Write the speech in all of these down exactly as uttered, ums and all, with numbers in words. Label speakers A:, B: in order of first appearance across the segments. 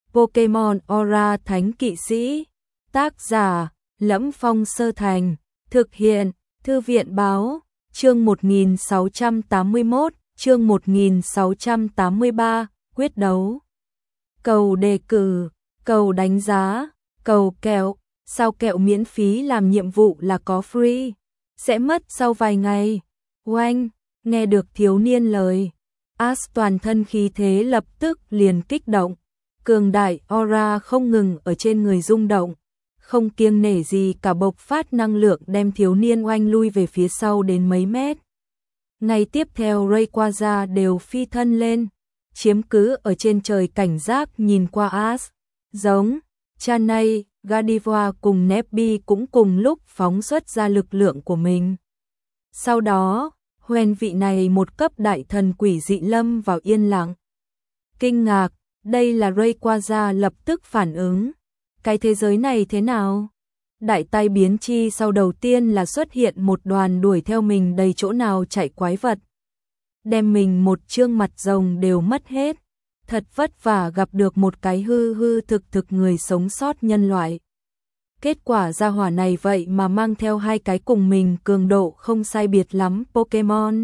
A: Pokemon Aura Thánh Kỵ Sĩ. Tác giả: Lẫm Phong Sơ Thành. Thực hiện: Thư viện Báo. Chương một nghìn sáu trăm tám mươi mốt, chương một nghìn sáu trăm tám mươi ba, quyết đấu. Cầu đề cử, cầu đánh giá, cầu kẹo. Sao kẹo miễn phí làm nhiệm vụ là có free, sẽ mất sau vài ngày. Oanh, nghe được thiếu niên lời, Ash toàn thân khí thế lập tức liền kích động. Cường đại aura không ngừng ở trên người rung động, không kiêng nể gì cả bộc phát năng lượng đem thiếu niên oanh lui về phía sau đến mấy mét. Ngay tiếp theo Rayquaza đều phi thân lên, chiếm cứ ở trên trời cảnh giác nhìn qua Ash. Giống, Chanay, Gardevoir cùng Nebby cũng cùng lúc phóng xuất ra lực lượng của mình. Sau đó, hoen vị này một cấp đại thần quỷ dị lâm vào yên lặng. Kinh ngạc, đây là Rayquaza lập tức phản ứng. Cái thế giới này thế nào? Đại tai biến chi sau đầu tiên là xuất hiện một đoàn đuổi theo mình đầy chỗ nào chạy quái vật. Đem mình một trương mặt rồng đều mất hết. Thật vất vả gặp được một cái hư hư thực thực người sống sót nhân loại. Kết quả gia hỏa này vậy mà mang theo hai cái cùng mình cường độ không sai biệt lắm Pokemon.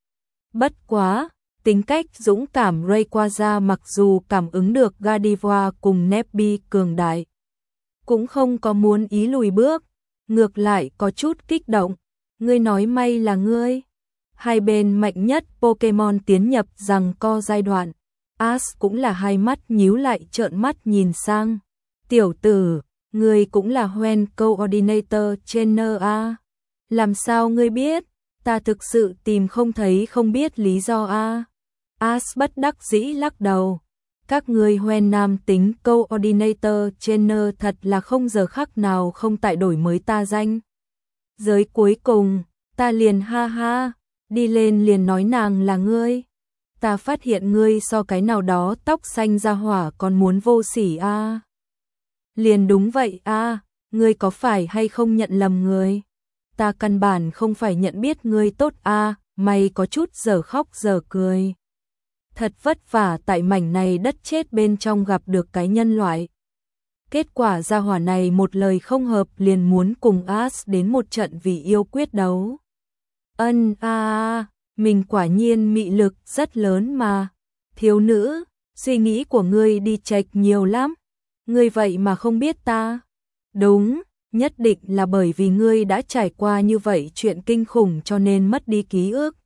A: Bất quá, tính cách dũng cảm Rayquaza mặc dù cảm ứng được Gardevoir cùng Nebby cường đại, cũng không có muốn ý lùi bước, ngược lại có chút kích động. Ngươi nói may là ngươi. Hai bên mạnh nhất Pokemon tiến nhập giằng co giai đoạn. Ash cũng là hai mắt nhíu lại trợn mắt nhìn sang. Tiểu tử, ngươi cũng là Hoenn Coordinator Trainer a? Làm sao ngươi biết? Ta thực sự tìm không thấy không biết lý do a. Ash bất đắc dĩ lắc đầu. Các ngươi Hoenn nam tính Coordinator Trainer thật là không giờ khắc nào không tại đổi mới ta danh. Giới cuối cùng, ta liền ha ha, đi lên liền nói nàng là ngươi. Ta phát hiện ngươi so cái nào đó tóc xanh ra hỏa còn muốn vô sỉ a. À. Liền đúng vậy a, à, ngươi có phải hay không nhận lầm người? Ta căn bản không phải nhận biết ngươi tốt a, à, mày có chút giờ khóc giờ cười. Thật vất vả tại mảnh này đất chết bên trong gặp được cái nhân loại. Kết quả ra hỏa này một lời không hợp liền muốn cùng Ash đến một trận vì yêu quyết đấu. Ân a à, mình quả nhiên mị lực rất lớn mà. Thiếu nữ, suy nghĩ của ngươi đi chệch nhiều lắm. Ngươi vậy mà không biết ta. Đúng, nhất định là bởi vì ngươi đã trải qua như vậy chuyện kinh khủng cho nên mất đi ký ức.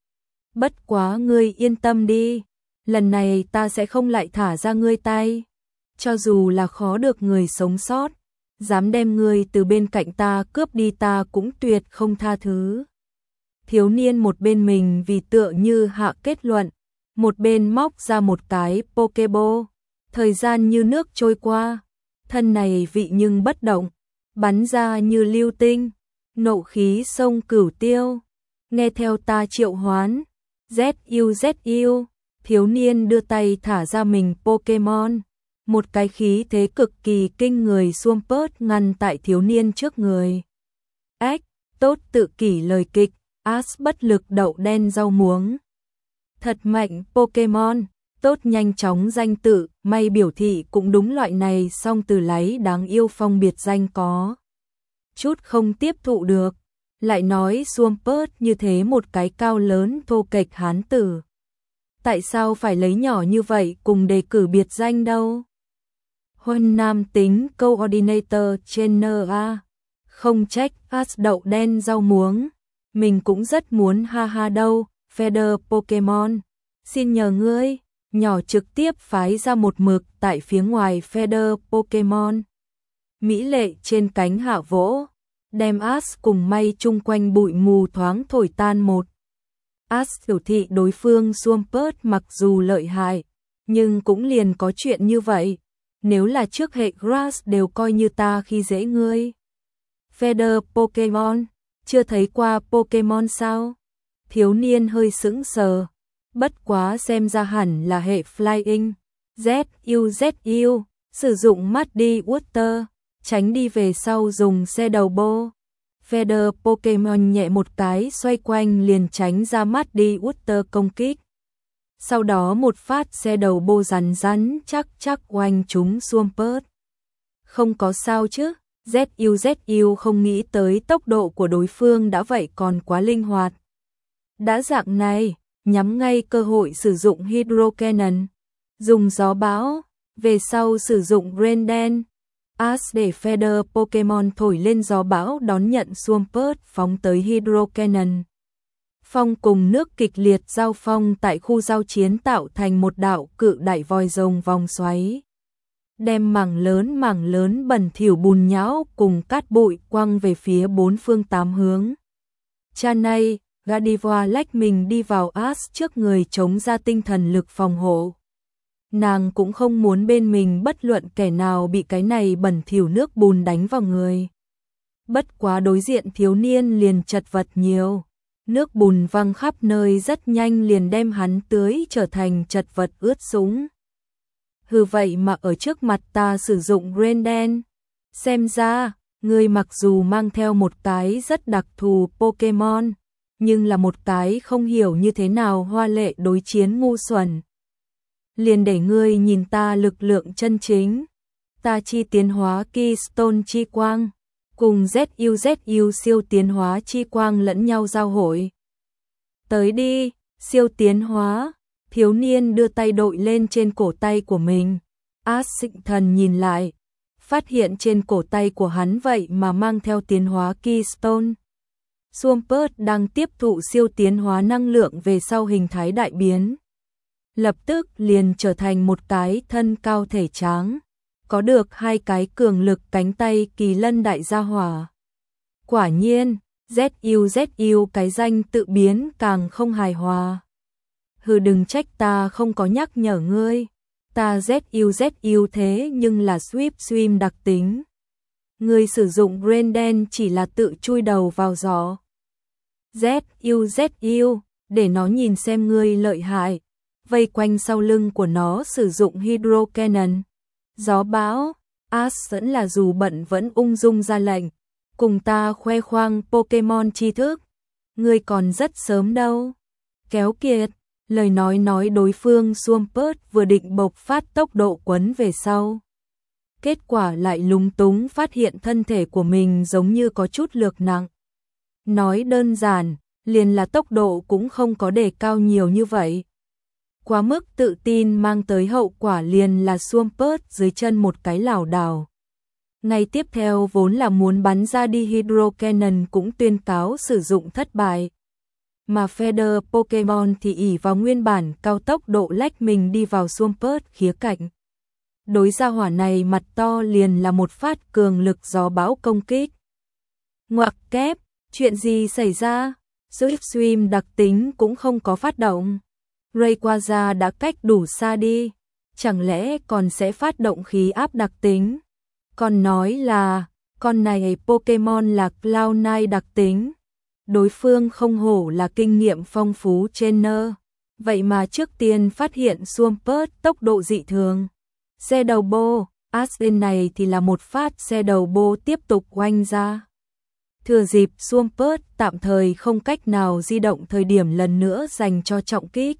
A: Bất quá ngươi yên tâm đi, lần này ta sẽ không lại thả ra ngươi tay. Cho dù là khó được người sống sót, dám đem ngươi từ bên cạnh ta cướp đi ta cũng tuyệt không tha thứ. Thiếu niên một bên mình vì tựa như hạ kết luận, một bên móc ra một cái Pokeball. Thời gian như nước trôi qua, thân này vị nhưng bất động, bắn ra như lưu tinh, nộ khí sông cửu tiêu. Nghe theo ta triệu hoán, Z U Z U, thiếu niên đưa tay thả ra mình Pokemon. Một cái khí thế cực kỳ kinh người Swampert ngăn tại thiếu niên trước người. Ách, tốt tự kỷ lời kịch. Ash bất lực đậu đen rau muống. Thật mạnh Pokemon, tốt nhanh chóng danh tự, may biểu thị cũng đúng loại này song từ láy đáng yêu phong biệt danh có. Chút không tiếp thụ được, lại nói Swampert như thế một cái cao lớn thô kệch hán tử. Tại sao phải lấy nhỏ như vậy cùng đề cử biệt danh đâu? Hoenn nam tính Coordinator Trainer a, không trách Ash đậu đen rau muống. Mình cũng rất muốn ha ha đâu, Feather Pokemon. Xin nhờ ngươi, nhỏ trực tiếp phái ra một mực tại phía ngoài Feather Pokemon. Mỹ lệ trên cánh hạ vỗ, đem Ash cùng may chung quanh bụi mù thoáng thổi tan một. Ash biểu thị đối phương Swampert mặc dù lợi hại, nhưng cũng liền có chuyện như vậy. Nếu là trước hệ Grass đều coi như ta khi dễ ngươi. Feather Pokemon. Chưa thấy qua Pokemon sao? Thiếu niên hơi sững sờ. Bất quá xem ra hẳn là hệ Flying. Z U Z U, sử dụng Muddy Water, tránh đi về sau dùng xe đầu bô. Feather Pokemon nhẹ một cái xoay quanh liền tránh ra Muddy Water công kích. Sau đó một phát xe đầu bô rắn rắn chắc chắc oanh trúng Swampert. Không có sao chứ, Z U Z U không nghĩ tới tốc độ của đối phương đã vậy còn quá linh hoạt. Đã dạng này, nhắm ngay cơ hội sử dụng Hydro Cannon, dùng gió bão, về sau sử dụng Rain Dance, Ash để Feather Pokemon thổi lên gió bão đón nhận Swampert phóng tới Hydro Cannon. Phong cùng nước kịch liệt giao phong tại khu giao chiến tạo thành một đạo cự đại vòi rồng vòng xoáy. Đem mảng lớn mảng lớn bẩn thỉu bùn nhão cùng cát bụi quăng về phía bốn phương tám hướng. Chanay, Gardevoir lách mình đi vào Ash trước người chống ra tinh thần lực phòng hộ. Nàng cũng không muốn bên mình bất luận kẻ nào bị cái này bẩn thỉu nước bùn đánh vào người. Bất quá đối diện thiếu niên liền chật vật nhiều. Nước bùn văng khắp nơi rất nhanh liền đem hắn tưới trở thành chật vật ướt sũng. Hừ vậy mà ở trước mặt ta sử dụng Rain Dance. Xem ra, ngươi mặc dù mang theo một cái rất đặc thù Pokemon, nhưng là một cái không hiểu như thế nào hoa lệ đối chiến ngu xuẩn. Liền để ngươi nhìn ta lực lượng chân chính. Ta chi tiến hóa Keystone chi quang, cùng Z U Z U siêu tiến hóa chi quang lẫn nhau giao hội. Tới đi, siêu tiến hóa. Thiếu niên đưa tay đội lên trên cổ tay của mình. Ash Sinh Thần nhìn lại, phát hiện trên cổ tay của hắn vậy mà mang theo tiến hóa Keystone. Swampert đang tiếp thụ siêu tiến hóa năng lượng về sau hình thái đại biến. Lập tức liền trở thành một cái thân cao thể tráng, có được hai cái cường lực cánh tay kỳ lân đại gia hỏa. Quả nhiên, Z U Z U cái danh tự biến càng không hài hòa. Hừ đừng trách ta không có nhắc nhở ngươi, ta Z U Z U thế nhưng là Sweep Swim đặc tính. Ngươi sử dụng Rain Dance chỉ là tự chui đầu vào gió. Z U Z U, để nó nhìn xem ngươi lợi hại. Vây quanh sau lưng của nó sử dụng Hydro Cannon. Gió bão, Ash vẫn là dù bận vẫn ung dung ra lệnh. Cùng ta khoe khoang Pokemon tri thức. Ngươi còn rất sớm đâu. Kéo kiệt, lời nói nói đối phương Swampert vừa định bộc phát tốc độ quấn về sau. Kết quả lại lúng túng phát hiện thân thể của mình giống như có chút lược nặng. Nói đơn giản, liền là tốc độ cũng không có đề cao nhiều như vậy. Quá mức tự tin mang tới hậu quả liền là Swampert dưới chân một cái lảo đảo. Ngày tiếp theo vốn là muốn bắn ra đi Hydro Cannon cũng tuyên cáo sử dụng thất bại. Mà Feather Pokemon thì ỷ vào nguyên bản cao tốc độ lách mình đi vào Swampert khía cạnh. Đối gia hỏa này mặt to liền là một phát cường lực gió bão công kích. Ngoặc kép, chuyện gì xảy ra? Swift Swim đặc tính cũng không có phát động. Rayquaza đã cách đủ xa đi, chẳng lẽ còn sẽ phát động khí áp đặc tính? Còn nói là, con này Pokemon là Cloud Nine đặc tính. Đối phương không hổ là kinh nghiệm phong phú trainer, vậy mà trước tiên phát hiện Swampert tốc độ dị thường. Xe đầu bô, Aspen này thì là một phát xe đầu bô tiếp tục oanh ra. Thừa dịp Swampert tạm thời không cách nào di động thời điểm lần nữa dành cho trọng kích.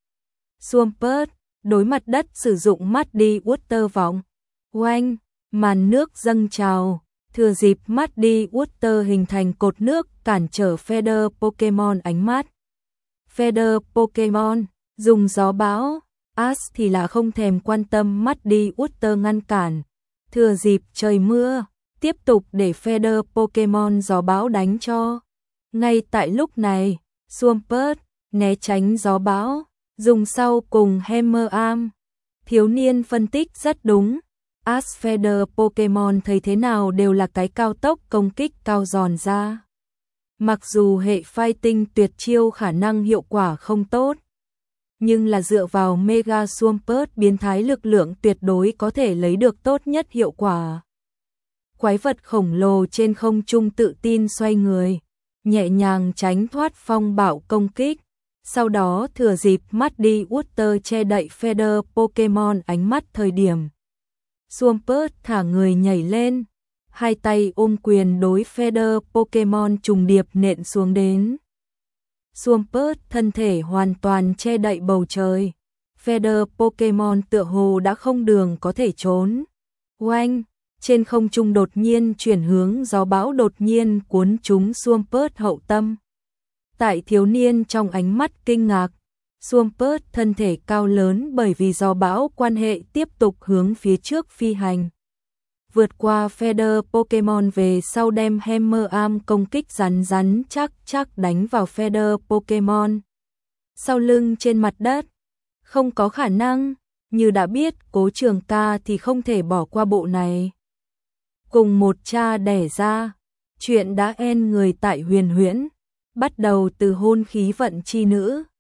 A: Swampert đối mặt đất sử dụng Muddy Water vòng. Oanh, màn nước dâng trào. Thừa dịp Muddy Water hình thành cột nước cản trở Feather Pokemon ánh mắt. Feather Pokemon dùng gió bão, Ash thì là không thèm quan tâm Muddy Water ngăn cản. Thừa dịp trời mưa, tiếp tục để Feather Pokemon gió bão đánh cho. Ngay tại lúc này, Swampert né tránh gió bão, dùng sau cùng Hammer Arm. Thiếu niên phân tích rất đúng. Ash Feather Pokemon thấy thế nào đều là cái cao tốc công kích cao giòn ra. Mặc dù hệ fighting tuyệt chiêu khả năng hiệu quả không tốt, nhưng là dựa vào Mega Swampert biến thái lực lượng tuyệt đối có thể lấy được tốt nhất hiệu quả. Quái vật khổng lồ trên không trung tự tin xoay người, nhẹ nhàng tránh thoát phong bạo công kích. Sau đó thừa dịp Muddy Water che đậy Feather Pokemon ánh mắt thời điểm. Swampert thả người nhảy lên, hai tay ôm quyền đối Feather Pokemon trùng điệp nện xuống đến. Swampert thân thể hoàn toàn che đậy bầu trời. Feather Pokemon tựa hồ đã không đường có thể trốn. Oanh! Trên không trung đột nhiên chuyển hướng, gió bão đột nhiên cuốn trúng Swampert hậu tâm. Tại thiếu niên trong ánh mắt kinh ngạc, Swampert thân thể cao lớn bởi vì gió bão quan hệ tiếp tục hướng phía trước phi hành. Vượt qua Feather Pokemon về sau đem Hammer Arm công kích rắn rắn chắc chắc đánh vào Feather Pokemon. Sau lưng trên mặt đất, không có khả năng, như đã biết Cố Trường Ca thì không thể bỏ qua bộ này. Cùng một cha đẻ ra, chuyện đã en người tại Huyền Huyễn, bắt đầu từ hôn khí vận chi nữ.